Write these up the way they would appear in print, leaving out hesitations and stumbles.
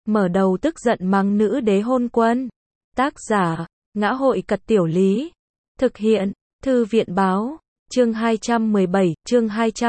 mở đầu tức giận mắng nữ đế hôn quân. Tác giả, Ngã hội Cật Tiểu Lý. Thực hiện, Thư viện Báo. Chương 217, chương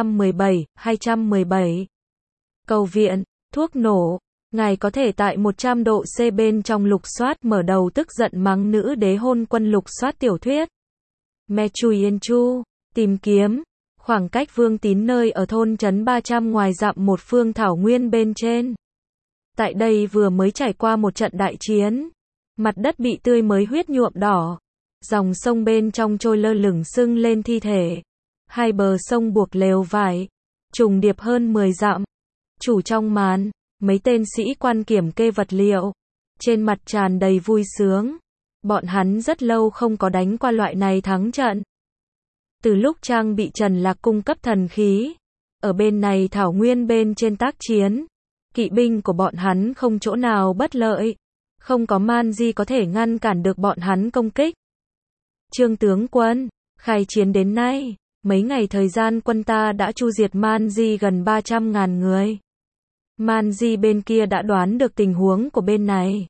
217. Cầu viện, thuốc nổ. Ngài có thể tại 100 độ C bên trong lục soát mở đầu tức giận mắng nữ đế hôn quân lục soát tiểu thuyết. Me Chui Yên Chu, tìm kiếm. Khoảng cách Vương Tín nơi ở thôn trấn 300 ngoài dặm một phương thảo nguyên bên trên. Tại đây vừa mới trải qua một trận đại chiến. Mặt đất bị tươi mới huyết nhuộm đỏ. Dòng sông bên trong trôi lơ lửng sưng lên thi thể. Hai bờ sông buộc lều vải. Trùng điệp hơn 10 dặm. Chủ trong màn, mấy tên sĩ quan kiểm kê vật liệu. Trên mặt tràn đầy vui sướng. Bọn hắn rất lâu không có đánh qua loại này thắng trận. Từ lúc trang bị Trần Lạc cung cấp thần khí. Ở bên này thảo nguyên bên trên tác chiến. Kỵ binh của bọn hắn không chỗ nào bất lợi. Không có man di có thể ngăn cản được bọn hắn công kích. Trương tướng quân, khai chiến đến nay, mấy ngày thời gian quân ta đã chu diệt man di gần 300.000 người. Man di bên kia đã đoán được tình huống của bên này.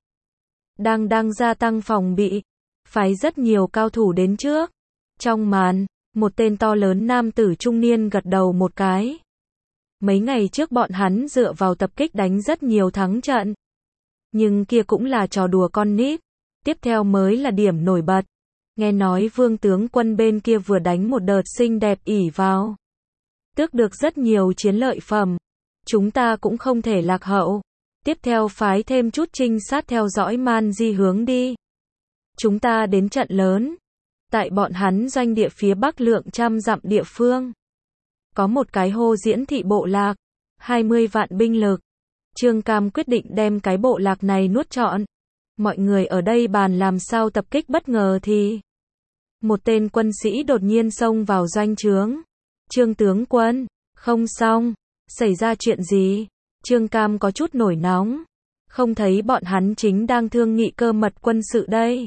Đang gia tăng phòng bị, phái rất nhiều cao thủ đến trước. Trong màn, một tên to lớn nam tử trung niên gật đầu một cái. Mấy ngày trước bọn hắn dựa vào tập kích đánh rất nhiều thắng trận. Nhưng kia cũng là trò đùa con nít. Tiếp theo mới là điểm nổi bật. Nghe nói Vương tướng quân bên kia vừa đánh một đợt xinh đẹp ỉ vào. Tước được rất nhiều chiến lợi phẩm. Chúng ta cũng không thể lạc hậu. Tiếp theo phái thêm chút trinh sát theo dõi man di hướng đi. Chúng ta đến trận lớn. Tại bọn hắn doanh địa phía bắc lượng trăm dặm địa phương. Có một cái hô diễn thị bộ lạc. 20 vạn binh lực. Trương Cam quyết định đem cái bộ lạc này nuốt trọn. Mọi người ở đây bàn làm sao tập kích bất ngờ thì. Một tên quân sĩ đột nhiên xông vào doanh trướng. Trương tướng quân, không xong, xảy ra chuyện gì? Trương Cam có chút nổi nóng. Không thấy bọn hắn chính đang thương nghị cơ mật quân sự đây.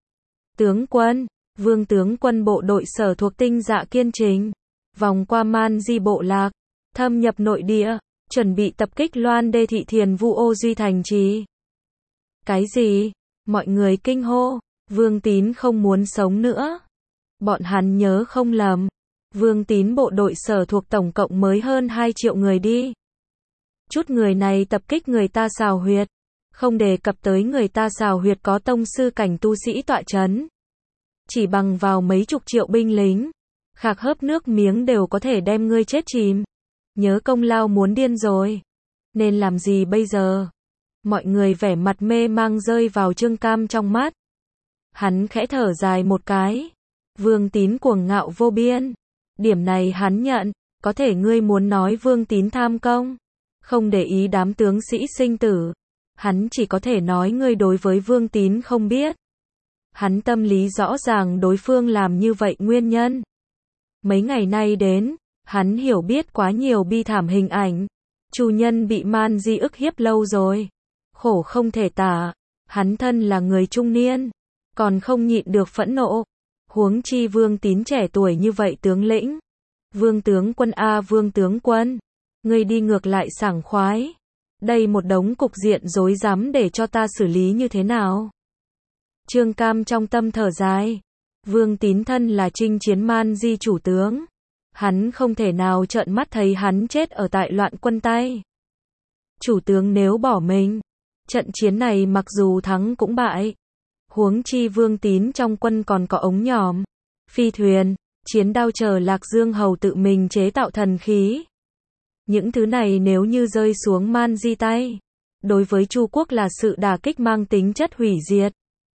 Tướng quân, Vương tướng quân bộ đội sở thuộc tinh dạ kiên trình. Vòng qua man di bộ lạc, thâm nhập nội địa, chuẩn bị tập kích Loan Đê thị Thiền Vu Ô Duy thành trì. Cái gì? Mọi người kinh hô. Vương Tín không muốn sống nữa. Bọn hắn nhớ không lầm. Vương Tín bộ đội sở thuộc tổng cộng mới hơn 2 triệu người đi. Chút người này tập kích người ta xào huyệt. Không đề cập tới người ta xào huyệt có tông sư cảnh tu sĩ tọa chấn. Chỉ bằng vào mấy chục triệu binh lính. Khạc hớp nước miếng đều có thể đem ngươi chết chìm. Nhớ công lao muốn điên rồi. Nên làm gì bây giờ? Mọi người vẻ mặt mê mang rơi vào Trương Cam trong mắt. Hắn khẽ thở dài một cái. Vương Tín cuồng ngạo vô biên. Điểm này hắn nhận. Có thể ngươi muốn nói Vương Tín tham công. Không để ý đám tướng sĩ sinh tử. Hắn chỉ có thể nói ngươi đối với Vương Tín không biết. Hắn tâm lý rõ ràng đối phương làm như vậy nguyên nhân. Mấy ngày nay đến, hắn hiểu biết quá nhiều bi thảm hình ảnh. Chủ nhân bị man di ức hiếp lâu rồi. Khổ không thể tả. Hắn thân là người trung niên. Còn không nhịn được phẫn nộ. Huống chi Vương Tín trẻ tuổi như vậy tướng lĩnh. Vương tướng quân a Vương tướng quân. Ngươi đi ngược lại sảng khoái. Đây một đống cục diện rối rắm để cho ta xử lý như thế nào? Trương Cam trong tâm thở dài. Vương Tín thân là chinh chiến man di chủ tướng. Hắn không thể nào trợn mắt thấy hắn chết ở tại loạn quân tay. Chủ tướng nếu bỏ mình. Trận chiến này mặc dù thắng cũng bại. Huống chi Vương Tín trong quân còn có ống nhòm, phi thuyền, chiến đao chờ Lạc Dương hầu tự mình chế tạo thần khí. Những thứ này nếu như rơi xuống man di tay. Đối với Chu quốc là sự đả kích mang tính chất hủy diệt.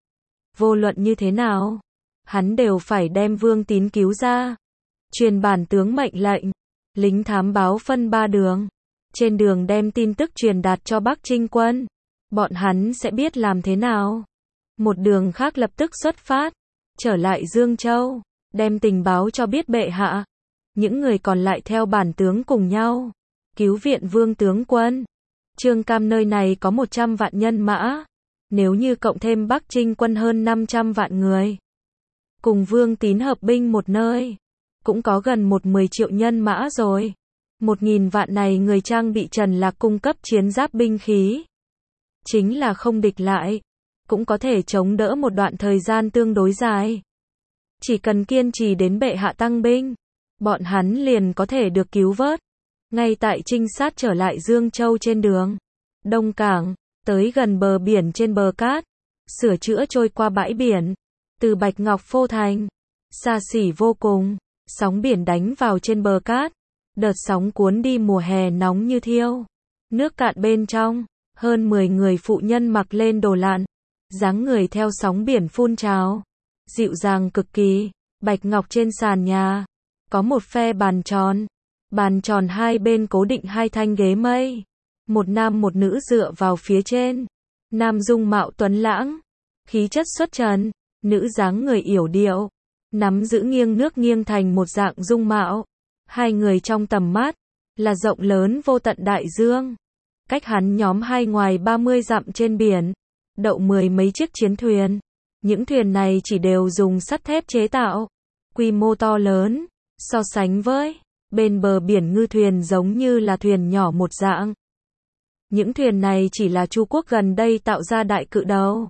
Vô luận như thế nào, hắn đều phải đem Vương Tín cứu ra. Truyền bản tướng mệnh lệnh. Lính thám báo phân 3 đường. Trên đường đem tin tức truyền đạt cho Bắc Trinh quân. Bọn hắn sẽ biết làm thế nào. Một đường khác lập tức xuất phát. Trở lại Dương Châu. Đem tình báo cho biết bệ hạ. Những người còn lại theo bản tướng cùng nhau. Cứu viện Vương tướng quân. Trương Cam nơi này có 100 vạn nhân mã. Nếu như cộng thêm Bắc Trinh quân hơn 500 vạn người. Cùng Vương Tín hợp binh một nơi. Cũng có gần 10 triệu nhân mã rồi. 1.000 vạn này người trang bị Trần Lạc cung cấp chiến giáp binh khí. chính là không địch lại, cũng có thể chống đỡ một đoạn thời gian tương đối dài. Chỉ cần kiên trì đến bệ hạ tăng binh, bọn hắn liền có thể được cứu vớt. Ngay tại trinh sát trở lại Dương Châu trên đường Đông Cảng, tới gần bờ biển trên bờ cát, sửa chữa trôi qua bãi biển, từ Bạch Ngọc phô thành, xa xỉ vô cùng, sóng biển đánh vào trên bờ cát, đợt sóng cuốn đi mùa hè nóng như thiêu. Nước cạn bên trong, hơn 10 người phụ nhân mặc lên đồ lặn, dáng người theo sóng biển phun trào, dịu dàng cực kỳ. Bạch Ngọc trên sàn nhà, có một phe bàn tròn hai bên cố định hai thanh ghế mây, một nam một nữ dựa vào phía trên. Nam dung mạo tuấn lãng, khí chất xuất trần, nữ dáng người yểu điệu, nắm giữ nghiêng nước nghiêng thành một dạng dung mạo. Hai người trong tầm mắt là rộng lớn vô tận đại dương. Cách hắn nhóm hai ngoài 30 dặm trên biển, đậu 10 mấy chiếc chiến thuyền. Những thuyền này chỉ đều dùng sắt thép chế tạo, quy mô to lớn, so sánh với bên bờ biển ngư thuyền giống như là thuyền nhỏ một dạng. Những thuyền này chỉ là Chu Quốc gần đây tạo ra đại cự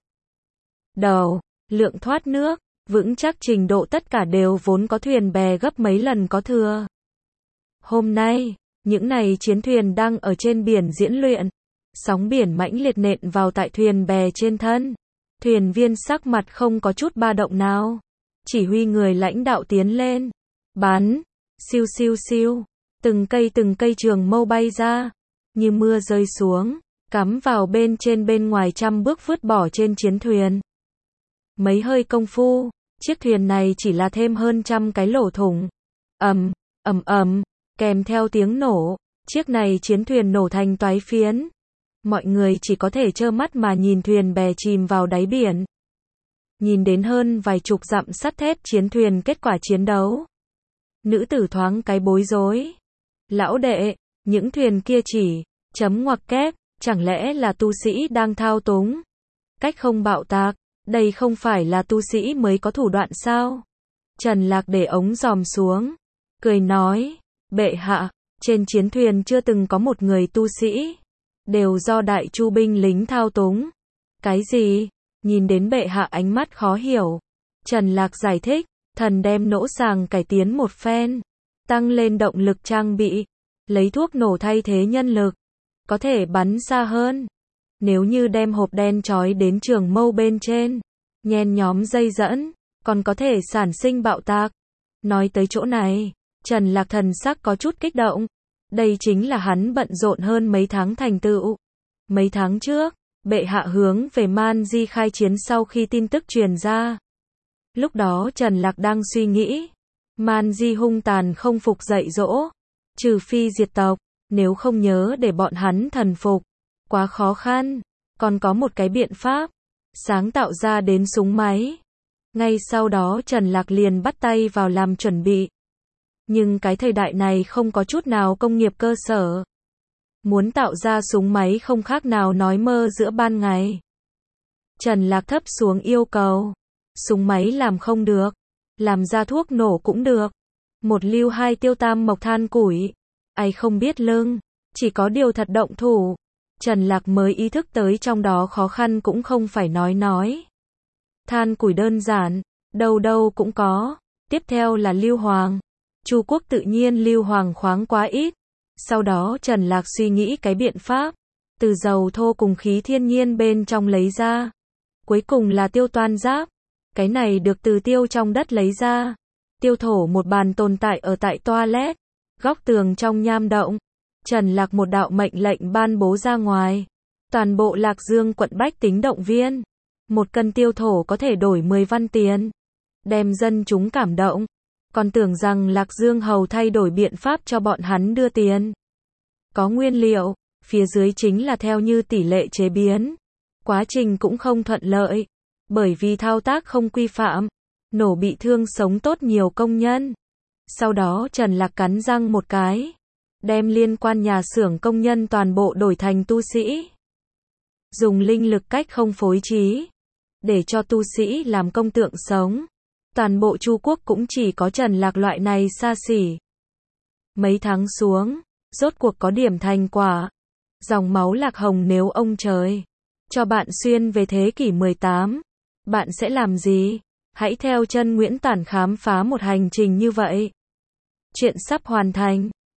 đầu, lượng thoát nước, vững chắc trình độ tất cả đều vốn có thuyền bè gấp mấy lần có thừa. Hôm nay, những này chiến thuyền đang ở trên biển diễn luyện, sóng biển mãnh liệt nện vào tại thuyền bè trên thân. Thuyền viên sắc mặt không có chút ba động nào, chỉ huy người lãnh đạo tiến lên, bắn, siêu siêu siêu, từng cây trường mâu bay ra, như mưa rơi xuống, cắm vào bên trên bên ngoài trăm bước vứt bỏ trên chiến thuyền. Mấy hơi công phu, chiếc thuyền này chỉ là thêm hơn 100 cái lỗ thủng. Ầm, kèm theo tiếng nổ, chiếc này chiến thuyền nổ thành toái phiến. Mọi người chỉ có thể trơ mắt mà nhìn thuyền bè chìm vào đáy biển. Nhìn đến hơn vài chục dặm sắt thép chiến thuyền kết quả chiến đấu. Nữ tử thoáng cái bối rối. Lão đệ, những thuyền kia chỉ chấm ngoặc kép, chẳng lẽ là tu sĩ đang thao túng? Cách không bạo tạc, đây không phải là tu sĩ mới có thủ đoạn sao? Trần Lạc để ống giòm xuống, cười nói, bệ hạ, trên chiến thuyền chưa từng có một người tu sĩ, đều do Đại Chu binh lính thao túng. Cái gì? Nhìn đến bệ hạ ánh mắt khó hiểu. Trần Lạc giải thích, thần đem nỗ sàng cải tiến một phen, tăng lên động lực trang bị, lấy thuốc nổ thay thế nhân lực, có thể bắn xa hơn. Nếu như đem hộp đen trói đến trường mâu bên trên, nhen nhóm dây dẫn, còn có thể sản sinh bạo tạc. Nói tới chỗ này, Trần Lạc thần sắc có chút kích động. Đây chính là hắn bận rộn hơn mấy tháng thành tựu. Mấy tháng trước, bệ hạ hướng về Man Di khai chiến sau khi tin tức truyền ra. Lúc đó Trần Lạc đang suy nghĩ, Man Di hung tàn không phục dạy dỗ, trừ phi diệt tộc, nếu không nhớ để bọn hắn thần phục, quá khó khăn. Còn có một cái biện pháp, sáng tạo ra đến súng máy. Ngay sau đó Trần Lạc liền bắt tay vào làm chuẩn bị. Nhưng cái thời đại này không có chút nào công nghiệp cơ sở. Muốn tạo ra súng máy không khác nào nói mơ giữa ban ngày. Trần Lạc thấp xuống yêu cầu. Súng máy làm không được, làm ra thuốc nổ cũng được. Một lưu hai tiêu tam mộc than củi. Ai không biết lưng, chỉ có điều thật động thủ. Trần Lạc mới ý thức tới trong đó khó khăn cũng không phải nói. Than củi đơn giản, đâu đâu cũng có. Tiếp theo là lưu hoàng. Chu Quốc tự nhiên lưu hoàng khoáng quá ít. Sau đó Trần Lạc suy nghĩ cái biện pháp, từ dầu thô cùng khí thiên nhiên bên trong lấy ra. Cuối cùng là tiêu toan giáp. Cái này được từ tiêu trong đất lấy ra. Tiêu thổ một bàn tồn tại ở tại toilet, góc tường trong nham động. Trần Lạc một đạo mệnh lệnh ban bố ra ngoài. Toàn bộ Lạc Dương quận bách tính động viên. 1 cân tiêu thổ có thể đổi 10 văn tiền. Đem dân chúng cảm động. Còn tưởng rằng Lạc Dương hầu thay đổi biện pháp cho bọn hắn đưa tiền. Có nguyên liệu, phía dưới chính là theo như tỷ lệ chế biến. Quá trình cũng không thuận lợi, bởi vì thao tác không quy phạm, nổ bị thương sống tốt nhiều công nhân. Sau đó Trần Lạc cắn răng một cái, đem liên quan nhà xưởng công nhân toàn bộ đổi thành tu sĩ. Dùng linh lực cách không phối trí, để cho tu sĩ làm công tượng sống. Toàn bộ Chu Quốc cũng chỉ có Trần Lạc loại này xa xỉ. Mấy tháng xuống, rốt cuộc có điểm thành quả. Dòng máu Lạc Hồng nếu ông trời cho bạn xuyên về thế kỷ 18. Bạn sẽ làm gì? Hãy theo chân Nguyễn Tản khám phá một hành trình như vậy. Chuyện sắp hoàn thành.